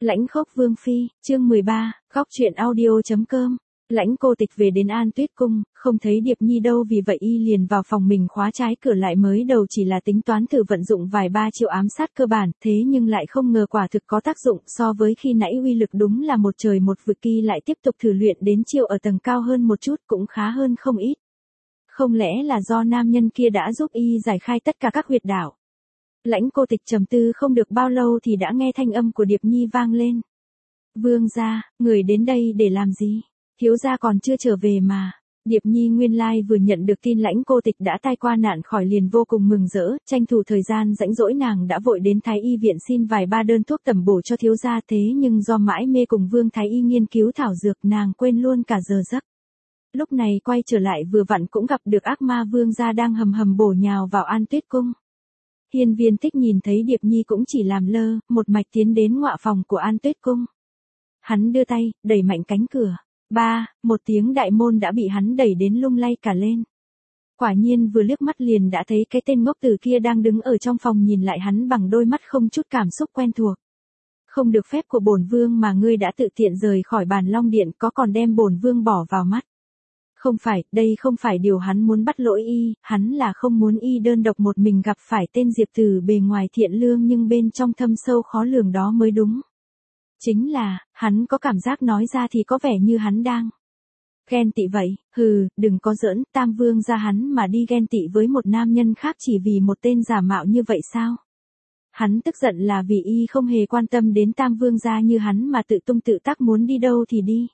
Lãnh Khốc Vương Phi, chương 13, góc truyện audio.com. Lãnh Cô Tịch về đến An Tuyết Cung, không thấy Điệp Nhi đâu, vì vậy y liền vào phòng mình khóa trái cửa lại. Mới đầu chỉ là tính toán thử vận dụng vài ba chiêu ám sát cơ bản, thế nhưng lại không ngờ quả thực có tác dụng. So với khi nãy uy lực đúng là một trời một vực, y lại tiếp tục thử luyện đến chiêu ở tầng cao hơn một chút, cũng khá hơn không ít. Không lẽ là do nam nhân kia đã giúp y giải khai tất cả các huyệt đạo? Lãnh Cô Tịch trầm tư không được bao lâu thì đã nghe thanh âm của Điệp Nhi vang lên. Vương gia, người đến đây để làm gì? Thiếu gia còn chưa trở về mà. Điệp Nhi nguyên lai vừa nhận được tin Lãnh Cô Tịch đã tai qua nạn khỏi liền vô cùng mừng rỡ, tranh thủ thời gian rảnh rỗi nàng đã vội đến Thái Y viện xin vài ba đơn thuốc tẩm bổ cho thiếu gia. Thế nhưng do mãi mê cùng Vương Thái Y nghiên cứu thảo dược, nàng quên luôn cả giờ giấc. Lúc này quay trở lại vừa vặn cũng gặp được ác ma Vương gia đang hầm hầm bổ nhào vào An Tuyết Cung. Hiên Viên Tích nhìn thấy Điệp Nhi cũng chỉ làm lơ, một mạch tiến đến ngọa phòng của An Tuyết Cung. Hắn đưa tay, đẩy mạnh cánh cửa. Một tiếng đại môn đã bị hắn đẩy đến lung lay cả lên. Quả nhiên vừa liếc mắt liền đã thấy cái tên ngốc tử kia đang đứng ở trong phòng nhìn lại hắn bằng đôi mắt không chút cảm xúc quen thuộc. Không được phép của bổn vương mà ngươi đã tự tiện rời khỏi Bàn Long Điện, có còn đem bổn vương bỏ vào mắt. Không phải, đây không phải điều hắn muốn bắt lỗi y, hắn là không muốn y đơn độc một mình gặp phải tên Diệp Tử bề ngoài thiện lương nhưng bên trong thâm sâu khó lường đó mới đúng. Chính là, hắn có cảm giác nói ra thì có vẻ như hắn đang ghen tị vậy. Đừng có giỡn, Tam Vương gia hắn mà đi ghen tị với một nam nhân khác chỉ vì một tên giả mạo như vậy sao? Hắn tức giận là vì y không hề quan tâm đến Tam Vương gia như hắn mà tự tung tự tác, muốn đi đâu thì đi.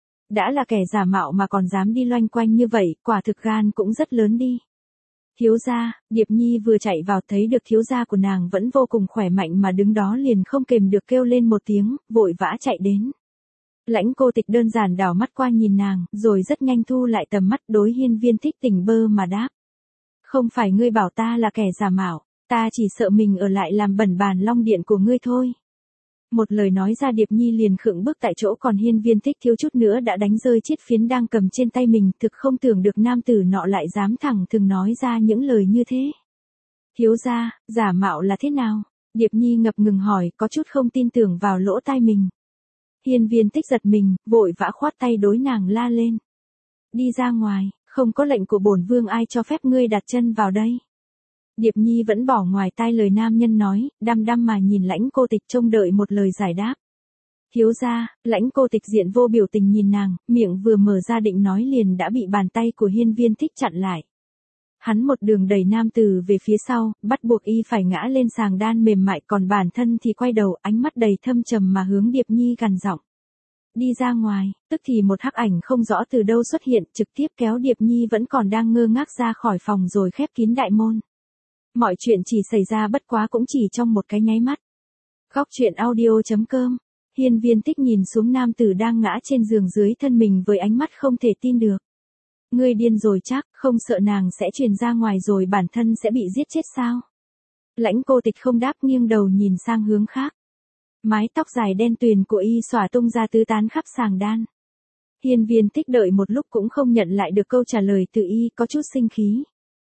Đã là kẻ giả mạo mà còn dám đi loanh quanh như vậy, quả thực gan cũng rất lớn đi. Thiếu gia, Điệp Nhi vừa chạy vào thấy được thiếu gia của nàng vẫn vô cùng khỏe mạnh mà đứng đó liền không kềm được kêu lên một tiếng, vội vã chạy đến. Lãnh Cô Tịch đơn giản đảo mắt qua nhìn nàng, rồi rất nhanh thu lại tầm mắt, đối Hiên Viên Tích tỉnh bơ mà đáp. Không phải ngươi bảo ta là kẻ giả mạo, ta chỉ sợ mình ở lại làm bẩn Bàn Long Điện của ngươi thôi. Một lời nói ra Điệp Nhi liền khựng bước tại chỗ, còn Hiên Viên Tích thiếu chút nữa đã đánh rơi chiếc phiến đang cầm trên tay mình, thực không tưởng được nam tử nọ lại dám thẳng thừng nói ra những lời như thế. Thiếu gia, giả mạo là thế nào? Điệp Nhi ngập ngừng hỏi, có chút không tin tưởng vào lỗ tai mình. Hiên Viên Tích giật mình, vội vã khoát tay đối nàng la lên. Đi ra ngoài, không có lệnh của bổn vương ai cho phép ngươi đặt chân vào đây. Điệp Nhi vẫn bỏ ngoài tai lời nam nhân nói, đăm đăm mà nhìn Lãnh Cô Tịch trông đợi một lời giải đáp. Thiếu gia, Lãnh Cô Tịch diện vô biểu tình nhìn nàng, miệng vừa mở ra định nói liền đã bị bàn tay của Hiên Viên Tích chặn lại. Hắn một đường đẩy nam tử về phía sau, bắt buộc y phải ngã lên sàng đan mềm mại, còn bản thân thì quay đầu, ánh mắt đầy thâm trầm mà hướng Điệp Nhi gằn giọng. Đi ra ngoài, tức thì một hắc ảnh không rõ từ đâu xuất hiện, trực tiếp kéo Điệp Nhi vẫn còn đang ngơ ngác ra khỏi phòng rồi khép kín đại môn. Mọi chuyện chỉ xảy ra bất quá cũng chỉ trong một cái nháy mắt. Góc truyện audio.com. Hiên Viên Tích nhìn xuống nam tử đang ngã trên giường dưới thân mình với ánh mắt không thể tin được. Ngươi điên rồi chắc, không sợ nàng sẽ truyền ra ngoài rồi bản thân sẽ bị giết chết sao? Lãnh Cô Tịch không đáp, nghiêng đầu nhìn sang hướng khác. Mái tóc dài đen tuyền của y xõa tung ra tứ tán khắp sàng đan. Hiên Viên Tích đợi một lúc cũng không nhận lại được câu trả lời từ y, có chút sinh khí.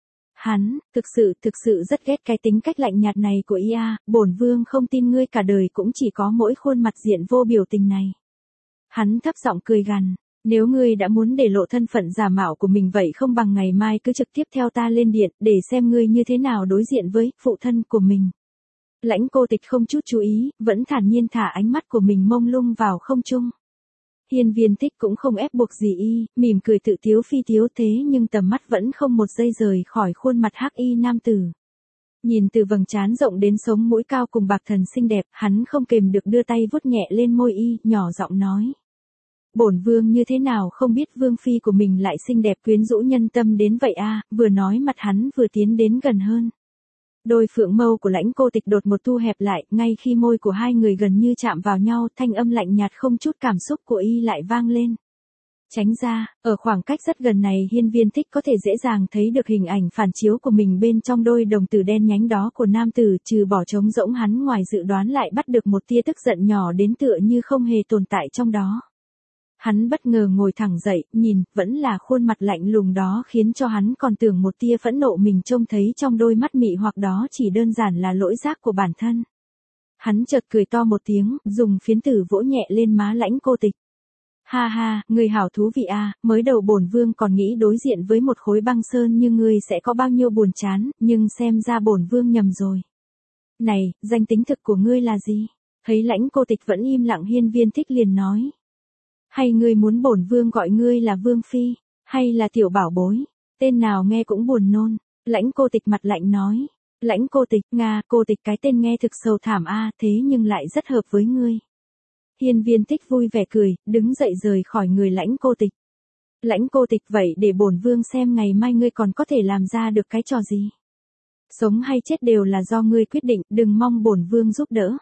Hắn, thực sự rất ghét cái tính cách lạnh nhạt này của y a, bổn vương không tin ngươi cả đời cũng chỉ có mỗi khuôn mặt diện vô biểu tình này. Hắn thấp giọng cười gằn, nếu ngươi đã muốn để lộ thân phận giả mạo của mình vậy không bằng ngày mai cứ trực tiếp theo ta lên điện, để xem ngươi như thế nào đối diện với phụ thân của mình. Lãnh Cô Tịch không chút chú ý, vẫn thản nhiên thả ánh mắt của mình mông lung vào không trung. Hiên Viên Tích cũng không ép buộc gì y, mỉm cười tự tiếu phi tiếu, thế nhưng tầm mắt vẫn không một giây rời khỏi khuôn mặt hắc y nam tử. Nhìn từ vầng trán rộng đến sống mũi cao cùng bạc thần xinh đẹp, hắn không kềm được đưa tay vuốt nhẹ lên môi y, nhỏ giọng nói. Bổn vương như thế nào không biết vương phi của mình lại xinh đẹp quyến rũ nhân tâm đến vậy a, vừa nói mặt hắn vừa tiến đến gần hơn. Đôi phượng mâu của Lãnh Cô Tịch đột một thu hẹp lại, ngay khi môi của hai người gần như chạm vào nhau, thanh âm lạnh nhạt không chút cảm xúc của y lại vang lên. Tránh ra, ở khoảng cách rất gần này Hiên Viên Tích có thể dễ dàng thấy được hình ảnh phản chiếu của mình bên trong đôi đồng tử đen nhánh đó của nam tử, trừ bỏ trống rỗng hắn ngoài dự đoán lại bắt được một tia tức giận nhỏ đến tựa như không hề tồn tại trong đó. Hắn bất ngờ ngồi thẳng dậy, nhìn, vẫn là khuôn mặt lạnh lùng đó khiến cho hắn còn tưởng một tia phẫn nộ mình trông thấy trong đôi mắt mị hoặc đó chỉ đơn giản là lỗi giác của bản thân. Hắn chợt cười to một tiếng, dùng phiến tử vỗ nhẹ lên má Lãnh Cô Tịch. Ha ha, người hảo thú vị a, mới đầu bổn vương còn nghĩ đối diện với một khối băng sơn như ngươi sẽ có bao nhiêu buồn chán, nhưng xem ra bổn vương nhầm rồi. Này, danh tính thực của ngươi là gì? Thấy Lãnh Cô Tịch vẫn im lặng, Hiên Viên Thích liền nói. Hay ngươi muốn bổn vương gọi ngươi là vương phi, hay là tiểu bảo bối, tên nào nghe cũng buồn nôn. Lãnh Cô Tịch mặt lạnh nói. Lãnh Cô Tịch, Nga, Cô Tịch cái tên nghe thực sầu thảm a, thế nhưng lại rất hợp với ngươi. Hiên Viên Thích vui vẻ cười, đứng dậy rời khỏi người Lãnh Cô Tịch. Lãnh Cô Tịch, vậy để bổn vương xem ngày mai ngươi còn có thể làm ra được cái trò gì. Sống hay chết đều là do ngươi quyết định, đừng mong bổn vương giúp đỡ.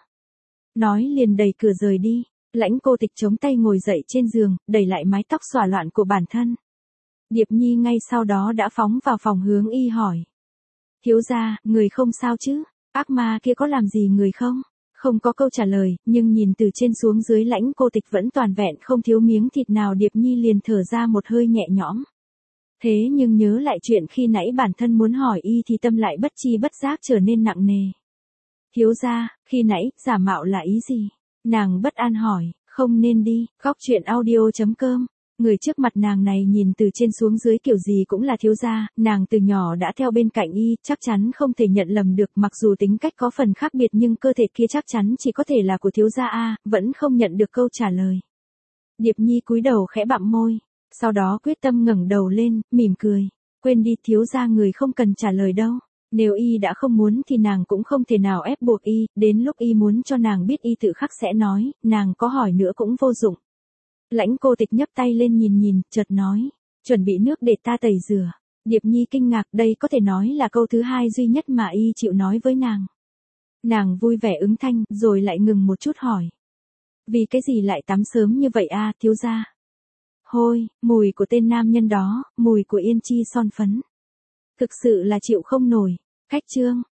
Nói liền đẩy cửa rời đi. Lãnh Cô Tịch chống tay ngồi dậy trên giường, đẩy lại mái tóc xõa loạn của bản thân. Điệp Nhi ngay sau đó đã phóng vào phòng hướng y hỏi. Thiếu gia, người không sao chứ? Ác ma kia có làm gì người không? Không có câu trả lời, nhưng nhìn từ trên xuống dưới Lãnh Cô Tịch vẫn toàn vẹn không thiếu miếng thịt nào, Điệp Nhi liền thở ra một hơi nhẹ nhõm. Thế nhưng nhớ lại chuyện khi nãy bản thân muốn hỏi y thì tâm lại bất chi bất giác trở nên nặng nề. Thiếu gia, khi nãy, giả mạo là ý gì? Nàng bất an hỏi. Không nên đi. Góc truyện audio.com. Người trước mặt nàng này nhìn từ trên xuống dưới kiểu gì cũng là thiếu gia, nàng từ nhỏ đã theo bên cạnh y, chắc chắn không thể nhận lầm được, mặc dù tính cách có phần khác biệt nhưng cơ thể kia chắc chắn chỉ có thể là của thiếu gia a, vẫn không nhận được câu trả lời. Điệp Nhi cúi đầu khẽ bặm môi, sau đó quyết tâm ngẩng đầu lên, mỉm cười. Quên đi, thiếu gia người không cần trả lời đâu. Nếu y đã không muốn thì nàng cũng không thể nào ép buộc y, đến lúc y muốn cho nàng biết y tự khắc sẽ nói, nàng có hỏi nữa cũng vô dụng. Lãnh Cô Tịch nhấc tay lên nhìn, chợt nói, chuẩn bị nước để ta tẩy rửa. Điệp Nhi kinh ngạc, đây có thể nói là câu thứ hai duy nhất mà y chịu nói với nàng. Nàng vui vẻ ứng thanh, rồi lại ngừng một chút hỏi. Vì cái gì lại tắm sớm như vậy a, thiếu gia? Hôi, mùi của tên nam nhân đó, mùi của yên chi son phấn. Thực sự là chịu không nổi. Cách chương.